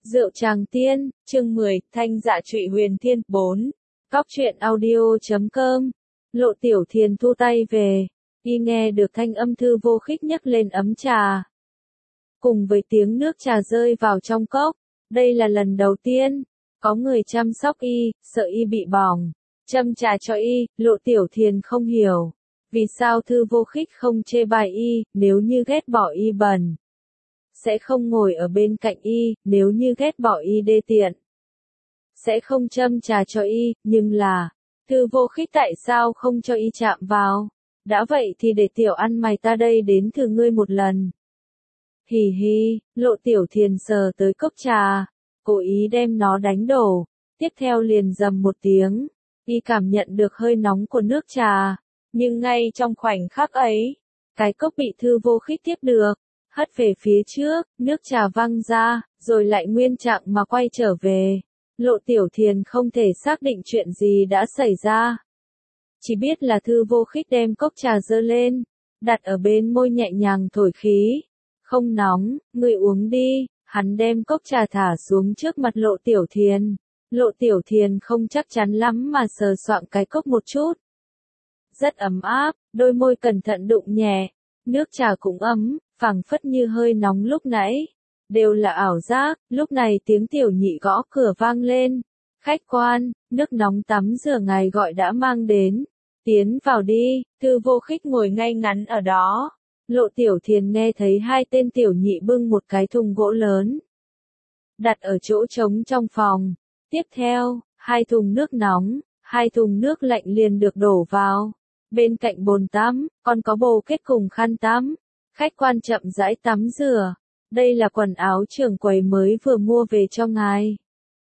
Rượu Tràng Tiên, chương 10, Thanh Dạ Trụy Huyền Thiên, 4. Cóc truyện audio.com. Lộ Tiểu Thiền thu tay về, y nghe được thanh âm Thư Vô Khích nhấc lên ấm trà. Cùng với tiếng nước trà rơi vào trong cốc, đây là lần đầu tiên, có người chăm sóc y, sợ y bị bỏng, châm trà cho y. Lộ Tiểu Thiền không hiểu, vì sao Thư Vô Khích không chê bai y, nếu như ghét bỏ y bẩn. Sẽ không ngồi ở bên cạnh y, nếu như ghét bỏ y đê tiện. Sẽ không châm trà cho y, nhưng là, Thư Vô Khích tại sao không cho y chạm vào? Đã vậy thì để tiểu ăn mày ta đây đến thử ngươi một lần. Hì hì, Lộ Tiểu Thiền sờ tới cốc trà, cố ý đem nó đánh đổ, tiếp theo liền rầm một tiếng, y cảm nhận được hơi nóng của nước trà, nhưng ngay trong khoảnh khắc ấy, cái cốc bị Thư Vô Khích tiếp được, hất về phía trước, nước trà văng ra, rồi lại nguyên trạng mà quay trở về. Lộ Tiểu Thiền không thể xác định chuyện gì đã xảy ra. Chỉ biết là Thư Vô Khích đem cốc trà giơ lên, đặt ở bên môi nhẹ nhàng thổi khí. Không nóng, ngươi uống đi. Hắn đem cốc trà thả xuống trước mặt Lộ Tiểu Thiền. Lộ Tiểu Thiền không chắc chắn lắm mà sờ soạng cái cốc một chút. Rất ấm áp, đôi môi cẩn thận đụng nhẹ. Nước trà cũng ấm, phảng phất như hơi nóng lúc nãy. Đều là ảo giác. Lúc này tiếng tiểu nhị gõ cửa vang lên. Khách quan, nước nóng tắm rửa ngài gọi đã mang đến. Tiến vào đi. Thư Vô Khích ngồi ngay ngắn ở đó. Lộ Tiểu Thiền nghe thấy hai tên tiểu nhị bưng một cái thùng gỗ lớn, đặt ở chỗ trống trong phòng. Tiếp theo, hai thùng nước nóng, hai thùng nước lạnh liền được đổ vào. Bên cạnh bồn tắm, còn có bồ kết cùng khăn tắm. Khách quan chậm rãi tắm rửa. Đây là quần áo trưởng quầy mới vừa mua về cho ngài.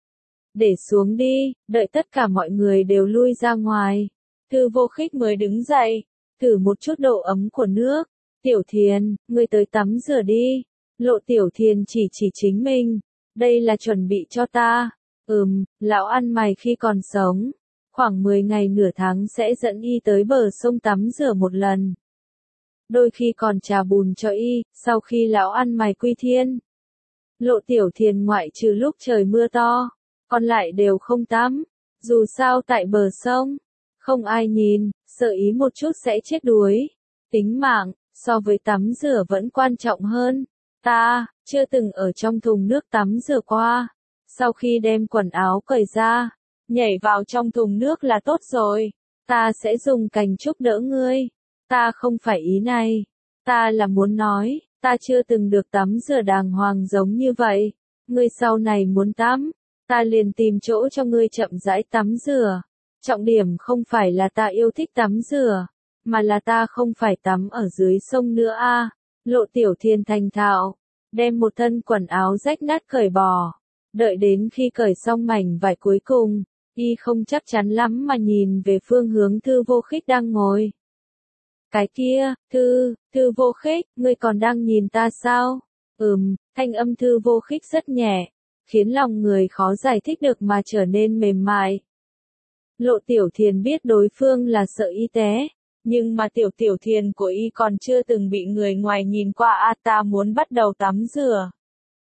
Để xuống đi, đợi tất cả mọi người đều lui ra ngoài. Thư Vô Khích mới đứng dậy, thử một chút độ ấm của nước. Tiểu Thiền, ngươi tới tắm rửa đi. Lộ Tiểu Thiền chỉ chính mình. Đây là chuẩn bị cho ta. Lão ăn mày khi còn sống. Khoảng 10 ngày nửa tháng sẽ dẫn y tới bờ sông tắm rửa một lần. Đôi khi còn trà bùn cho y, sau khi lão ăn mày quy thiên. Lộ Tiểu Thiền ngoại trừ lúc trời mưa to, còn lại đều không tắm. Dù sao tại bờ sông, không ai nhìn, sợ ý một chút sẽ chết đuối. Tính mạng, so với tắm rửa vẫn quan trọng hơn. Ta, chưa từng ở trong thùng nước tắm rửa qua. Sau khi đem quần áo cởi ra, nhảy vào trong thùng nước là tốt rồi. Ta sẽ dùng cành trúc đỡ ngươi. Ta không phải ý này. Ta là muốn nói, ta chưa từng được tắm rửa đàng hoàng giống như vậy. Ngươi sau này muốn tắm, ta liền tìm chỗ cho ngươi chậm rãi tắm rửa. Trọng điểm không phải là ta yêu thích tắm rửa, mà là ta không phải tắm ở dưới sông nữa a. Lộ Tiểu Thiền thành thạo, đem một thân quần áo rách nát cởi bỏ. Đợi đến khi cởi xong mảnh vải cuối cùng, y không chắc chắn lắm mà nhìn về phương hướng Thư Vô Khích đang ngồi. Cái kia, Thư Vô Khích, ngươi còn đang nhìn ta sao? Thanh âm Thư Vô Khích rất nhẹ, khiến lòng người khó giải thích được mà trở nên mềm mại. Lộ Tiểu Thiền biết đối phương là sợ y té, nhưng mà Tiểu Thiền của y còn chưa từng bị người ngoài nhìn qua ta muốn bắt đầu tắm rửa.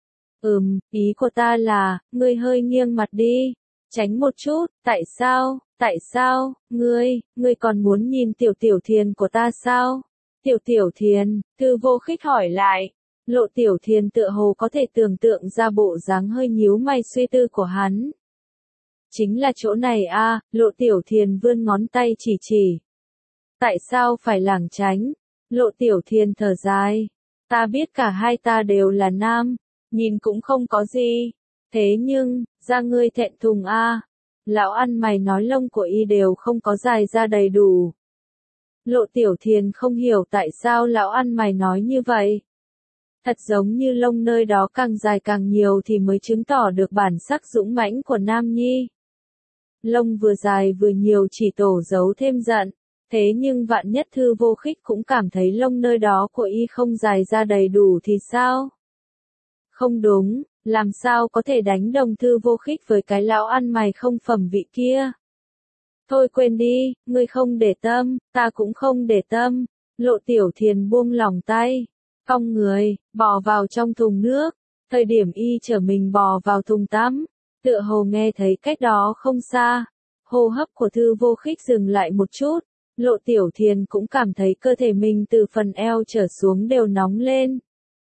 Ý của ta là, ngươi hơi nghiêng mặt đi, tránh một chút. Tại sao, ngươi còn muốn nhìn Tiểu Thiền của ta sao? Tiểu Thiền, Thư Vô Khích hỏi lại. Lộ Tiểu Thiền tựa hồ có thể tưởng tượng ra bộ dáng hơi nhíu mày suy tư của hắn. Chính là chỗ này a. Lộ Tiểu Thiền vươn ngón tay chỉ. Tại sao phải lảng tránh? Lộ Tiểu Thiền thở dài. Ta biết cả hai ta đều là nam, nhìn cũng không có gì. Thế nhưng, da ngươi thẹn thùng a. Lão ăn mày nói lông của y đều không có dài ra đầy đủ. Lộ Tiểu Thiền không hiểu tại sao lão ăn mày nói như vậy. Thật giống như lông nơi đó càng dài càng nhiều thì mới chứng tỏ được bản sắc dũng mãnh của nam nhi. Lông vừa dài vừa nhiều chỉ tổ giấu thêm giận. Thế nhưng vạn nhất Thư Vô Khích cũng cảm thấy lông nơi đó của y không dài ra đầy đủ thì sao? Không đúng, làm sao có thể đánh đồng Thư Vô Khích với cái lão ăn mày không phẩm vị kia? Thôi quên đi, ngươi không để tâm, ta cũng không để tâm. Lộ Tiểu Thiền buông lỏng tay, cong người, bò vào trong thùng nước. Thời điểm y chở mình bò vào thùng tắm, tựa hồ nghe thấy cách đó không xa. Hô hấp của Thư Vô Khích dừng lại một chút, Lộ Tiểu Thiền cũng cảm thấy cơ thể mình từ phần eo trở xuống đều nóng lên.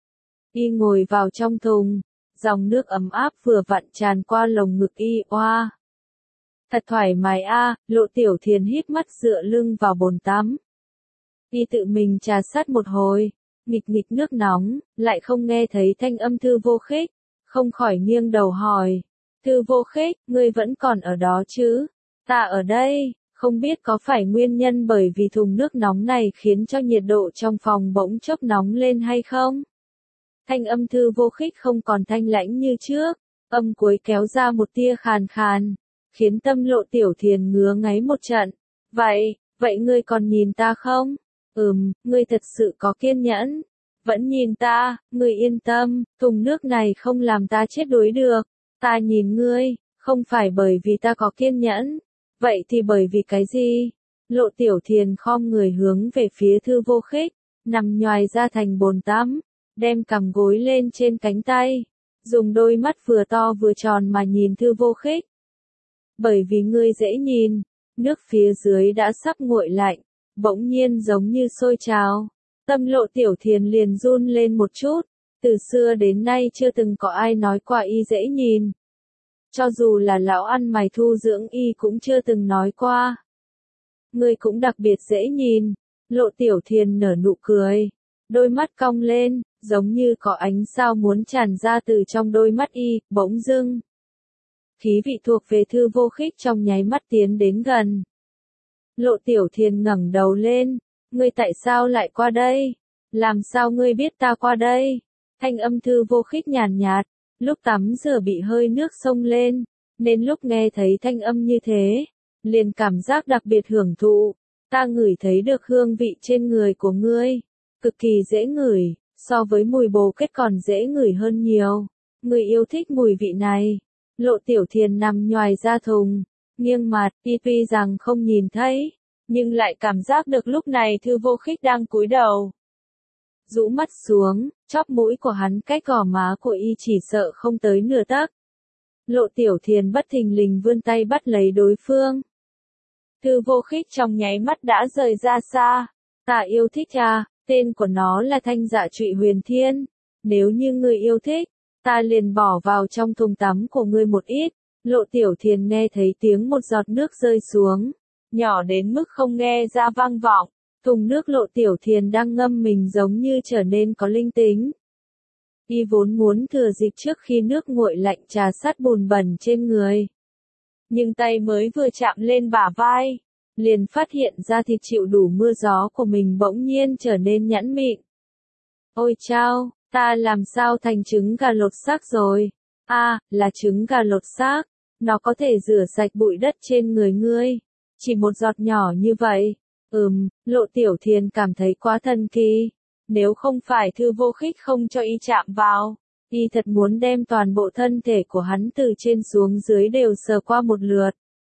Y ngồi vào trong thùng, dòng nước ấm áp vừa vặn tràn qua lồng ngực y. Oa! Thật thoải mái a, Lộ Tiểu Thiền hít mắt dựa lưng vào bồn tắm. Y tự mình trà sát một hồi, nghịch nghịch nước nóng, lại không nghe thấy thanh âm Thư Vô Khích, không khỏi nghiêng đầu hỏi. Thư Vô Khích, ngươi vẫn còn ở đó chứ? Ta ở đây, không biết có phải nguyên nhân bởi vì thùng nước nóng này khiến cho nhiệt độ trong phòng bỗng chốc nóng lên hay không? Thanh âm Thư Vô Khích không còn thanh lãnh như trước, âm cuối kéo ra một tia khàn khàn, khiến tâm Lộ Tiểu Thiền ngứa ngáy một trận. Vậy ngươi còn nhìn ta không? Ngươi thật sự có kiên nhẫn. Vẫn nhìn ta, ngươi yên tâm, thùng nước này không làm ta chết đuối được. Ta nhìn ngươi, không phải bởi vì ta có kiên nhẫn. Vậy thì bởi vì cái gì? Lộ Tiểu Thiền khom người hướng về phía Thư Vô Khích, nằm nhoài ra thành bồn tắm, đem cằm gối lên trên cánh tay, dùng đôi mắt vừa to vừa tròn mà nhìn Thư Vô Khích. Bởi vì ngươi dễ nhìn, nước phía dưới đã sắp nguội lạnh, bỗng nhiên giống như sôi trào. Tâm Lộ Tiểu Thiền liền run lên một chút, từ xưa đến nay chưa từng có ai nói qua y dễ nhìn. Cho dù là lão ăn mày thu dưỡng y cũng chưa từng nói qua. Ngươi cũng đặc biệt dễ nhìn. Lộ Tiểu Thiền nở nụ cười, đôi mắt cong lên, giống như có ánh sao muốn tràn ra từ trong đôi mắt y. Bỗng dưng, khí vị thuộc về Thư Vô Khích trong nháy mắt tiến đến gần. Lộ Tiểu Thiền ngẩng đầu lên, ngươi tại sao lại qua đây? Làm sao ngươi biết ta qua đây? Thanh âm Thư Vô Khích nhàn nhạt, lúc tắm rửa bị hơi nước xông lên, nên lúc nghe thấy thanh âm như thế, liền cảm giác đặc biệt hưởng thụ. Ta ngửi thấy được hương vị trên người của ngươi, cực kỳ dễ ngửi, so với mùi bồ kết còn dễ ngửi hơn nhiều. Ngươi yêu thích mùi vị này. Lộ Tiểu Thiền nằm nhoài ra thùng, nghiêng mặt, y tuy rằng không nhìn thấy, nhưng lại cảm giác được lúc này Thư Vô Khích đang cúi đầu. Rũ mắt xuống, chóp mũi của hắn cách gò má của y chỉ sợ không tới nửa tấc. Lộ Tiểu Thiền bất thình lình vươn tay bắt lấy đối phương. Thư Vô Khích trong nháy mắt đã rời ra xa. Ta yêu thích à, tên của nó là Thanh Dạ Trụy Huyền Thiên. Nếu như ngươi yêu thích, ta liền bỏ vào trong thùng tắm của ngươi một ít. Lộ Tiểu Thiền nghe thấy tiếng một giọt nước rơi xuống, nhỏ đến mức không nghe ra vang vọng. Thùng nước Lộ Tiểu Thiền đang ngâm mình giống như trở nên có linh tính. Y vốn muốn thừa dịp trước khi nước nguội lạnh trà sát bùn bẩn trên người. Nhưng tay mới vừa chạm lên bả vai, liền phát hiện ra thịt chịu đủ mưa gió của mình bỗng nhiên trở nên nhẵn mịn. Ôi chao, ta làm sao thành trứng gà lột xác rồi? Là trứng gà lột xác, nó có thể rửa sạch bụi đất trên người ngươi. Chỉ một giọt nhỏ như vậy. Lộ Tiểu Thiền cảm thấy quá thần kỳ. Nếu không phải Thư Vô Khích không cho y chạm vào, y thật muốn đem toàn bộ thân thể của hắn từ trên xuống dưới đều sờ qua một lượt.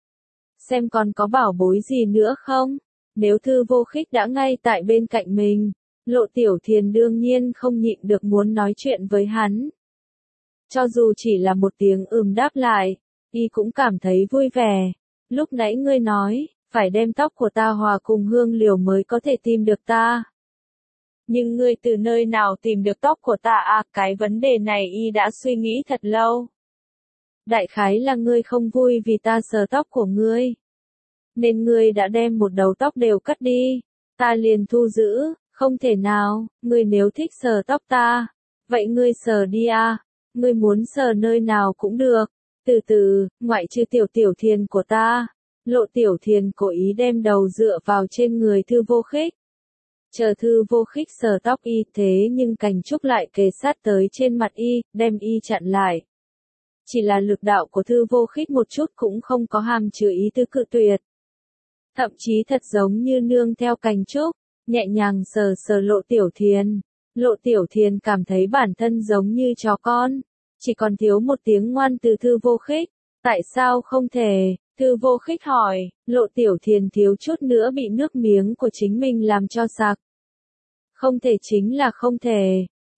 Xem còn có bảo bối gì nữa không? Nếu Thư Vô Khích đã ngay tại bên cạnh mình, Lộ Tiểu Thiền đương nhiên không nhịn được muốn nói chuyện với hắn. Cho dù chỉ là một tiếng đáp lại, y cũng cảm thấy vui vẻ. Lúc nãy ngươi nói, phải đem tóc của ta hòa cùng hương liều mới có thể tìm được ta. Nhưng ngươi từ nơi nào tìm được tóc của ta à? Cái vấn đề này y đã suy nghĩ thật lâu. Đại khái là ngươi không vui vì ta sờ tóc của ngươi, nên ngươi đã đem một đầu tóc đều cắt đi. Ta liền thu giữ, không thể nào, ngươi nếu thích sờ tóc ta, vậy ngươi sờ đi à, ngươi muốn sờ nơi nào cũng được. Từ từ, ngoại trừ Tiểu Thiền của ta. Lộ Tiểu Thiền cố ý đem đầu dựa vào trên người Thư Vô Khích. Chờ Thư Vô Khích sờ tóc y thế nhưng cành trúc lại kề sát tới trên mặt y, đem y chặn lại. Chỉ là lực đạo của Thư Vô Khích một chút cũng không có hàm chứa ý tứ cự tuyệt. Thậm chí thật giống như nương theo cành trúc, nhẹ nhàng sờ sờ Lộ Tiểu Thiền. Lộ Tiểu Thiền cảm thấy bản thân giống như chó con, chỉ còn thiếu một tiếng ngoan từ Thư Vô Khích. Tại sao không thể? Thư Vô Khích hỏi. Lộ Tiểu Thiền thiếu chút nữa bị nước miếng của chính mình làm cho sặc. Không thể chính là không thể.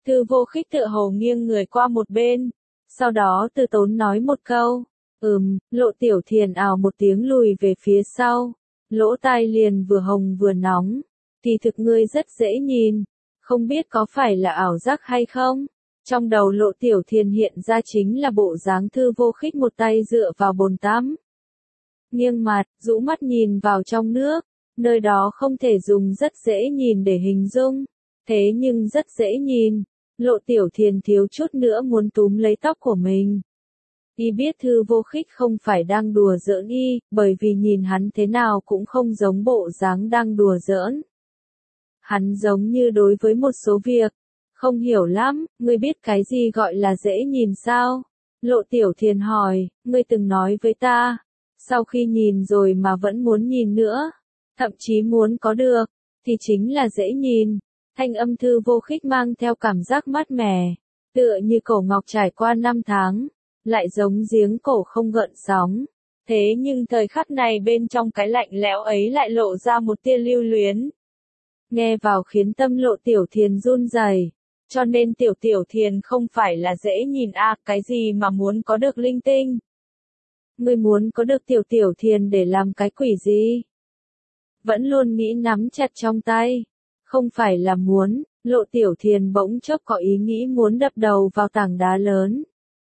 Thư Vô Khích tựa hồ nghiêng người qua một bên, sau đó từ tốn nói một câu, Lộ Tiểu Thiền ào một tiếng lùi về phía sau, lỗ tai liền vừa hồng vừa nóng, kỳ thực ngươi rất dễ nhìn, không biết có phải là ảo giác hay không? Trong đầu Lộ Tiểu Thiền hiện ra chính là bộ dáng Thư Vô Khích một tay dựa vào bồn tắm, nghiêng mặt, rũ mắt nhìn vào trong nước, nơi đó không thể dùng rất dễ nhìn để hình dung, thế nhưng rất dễ nhìn. Lộ Tiểu Thiền thiếu chút nữa muốn túm lấy tóc của mình. Y biết Thư Vô Khích không phải đang đùa giỡn y, bởi vì nhìn hắn thế nào cũng không giống bộ dáng đang đùa giỡn. Hắn giống như đối với một số việc, không hiểu lắm, ngươi biết cái gì gọi là dễ nhìn sao? Lộ Tiểu Thiền hỏi, ngươi từng nói với ta, sau khi nhìn rồi mà vẫn muốn nhìn nữa, thậm chí muốn có được, thì chính là dễ nhìn. Thanh âm Thư Vô Khích mang theo cảm giác mát mẻ, tựa như cổ ngọc trải qua 5 tháng, lại giống giếng cổ không gợn sóng. Thế nhưng thời khắc này bên trong cái lạnh lẽo ấy lại lộ ra một tia lưu luyến. Nghe vào khiến tâm Lộ Tiểu Thiền run rẩy. Cho nên Tiểu Thiền không phải là dễ nhìn cái gì mà muốn có được linh tinh. Ngươi muốn có được Tiểu Thiền để làm cái quỷ gì? Vẫn luôn nghĩ nắm chặt trong tay. Không phải là muốn, Lộ Tiểu Thiền bỗng chốc có ý nghĩ muốn đập đầu vào tảng đá lớn.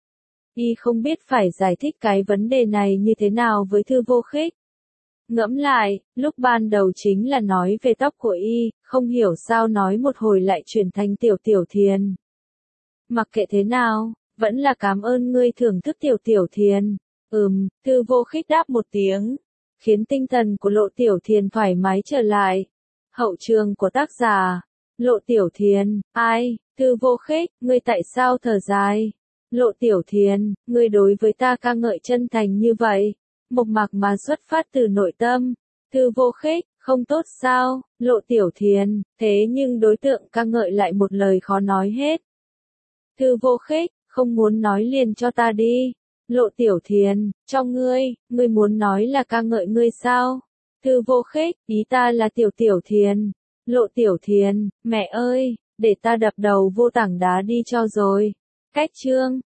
Y không biết phải giải thích cái vấn đề này như thế nào với Thư Vô Khích. Ngẫm lại, lúc ban đầu chính là nói về tóc của Y, không hiểu sao nói một hồi lại chuyển thành Tiểu Thiền. Mặc kệ thế nào, vẫn là cảm ơn ngươi thưởng thức Tiểu Thiền. Thư Vô Khích đáp một tiếng, khiến tinh thần của Lộ Tiểu Thiền thoải mái trở lại. Hậu trường của tác giả, Lộ Tiểu Thiền, ai, Thư Vô Khích, ngươi tại sao thở dài? Lộ Tiểu Thiền, ngươi đối với ta ca ngợi chân thành như vậy, mộc mạc mà xuất phát từ nội tâm. Thư Vô Khích, không tốt sao? Lộ Tiểu Thiền, thế nhưng đối tượng ca ngợi lại một lời khó nói hết. Thư Vô Khích, không muốn nói liền cho ta đi. Lộ Tiểu Thiền, cho ngươi muốn nói là ca ngợi ngươi sao? Thư Vô Khích, ý ta là Tiểu Thiền. Lộ Tiểu Thiền, mẹ ơi, để ta đập đầu vô tảng đá đi cho rồi. Cách chương